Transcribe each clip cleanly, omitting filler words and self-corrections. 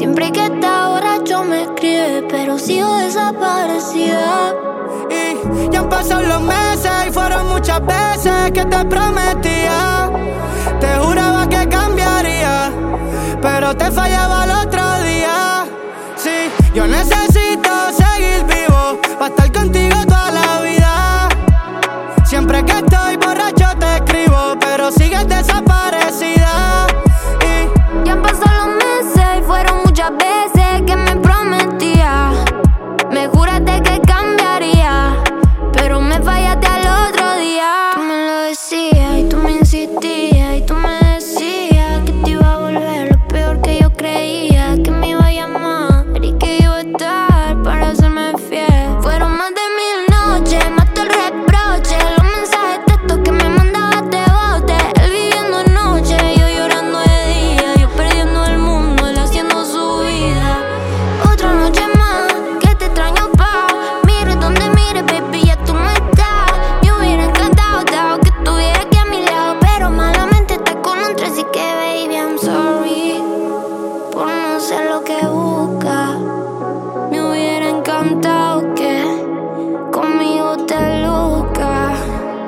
Siempre que está borracho me escribe, pero sigo desaparecida. Y ya han pasado los meses y fueron muchas veces que te prometía. Te juraba que cambiaría, pero te fallaba el otro día. Sí, yo necesito seguir vivo para estar contigo toda la vida. Siempre que estoy borracho te escribo, pero sigues desaparecida. Y ya han pasado los meses y fueron muchas veces que me prometía. Me juraste que cambiaría, pero me fallaste al otro día. Tú me lo decías y tú me insistías y tú me decías que te iba a volver lo peor que yo creía, que me iba a llamar y que iba a estar para hacerme fiel. Fueron más de 1000 noches, más todo el reproche, los mensajes de textos que me mandabas de bote. Él viviendo noche, yo llorando de día, yo perdiendo el mundo, él haciendo su vida. Otra noche más que te extraño pa', mire donde mire, baby, ya tú no estás. Me hubiera encantado que estuviera aquí a mi lado, pero malamente estás con un tres, así que baby, I'm sorry por no ser lo que busca. Me hubiera encantado que conmigo te luzcas.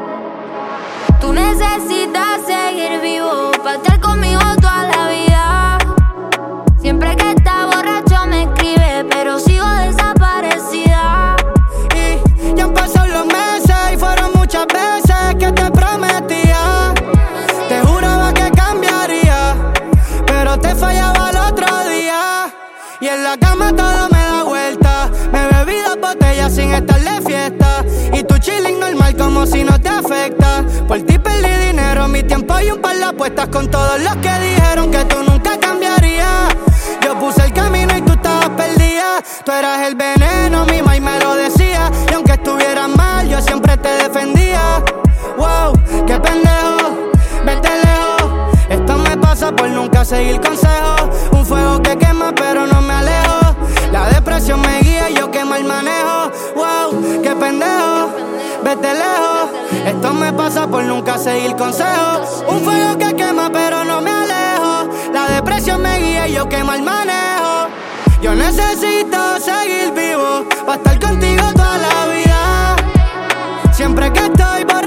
Tú necesitas seguir vivo para estar conmigo toda la vida. Siempre que está borracho me escribe, pero sigo desaparecida. Y ya han pasado los meses y fueron muchas veces que te prometía. Te juraba que cambiaría, pero te fallaba el otro día. Y en la cama todo me da vuelta. Me bebí 2 botellas sin estar de fiesta. Y tú chilling normal como si no te afecta. Por ti perdí dinero, mi tiempo y un par de apuestas con todos los que dijeron que tú nunca cambiarías. Yo puse el camino y tú estabas perdida. Tú eras el veneno, mi mai me lo decía. Y aunque estuvieras mal, yo siempre te defendía. Wow, qué pendejo, vete lejos. Esto me pasa por nunca seguir consejos. Un fuego que quema pero no me alejo. La depresión me guía y yo quemo el manejo. Wow, qué pendejo, vete lejos. Esto me pasa por nunca seguir consejos. Un fuego que quema pero no me alejo. La depresión me guía y yo quemo el manejo. Yo necesito seguir vivo para estar contigo toda la vida. Siempre que estoy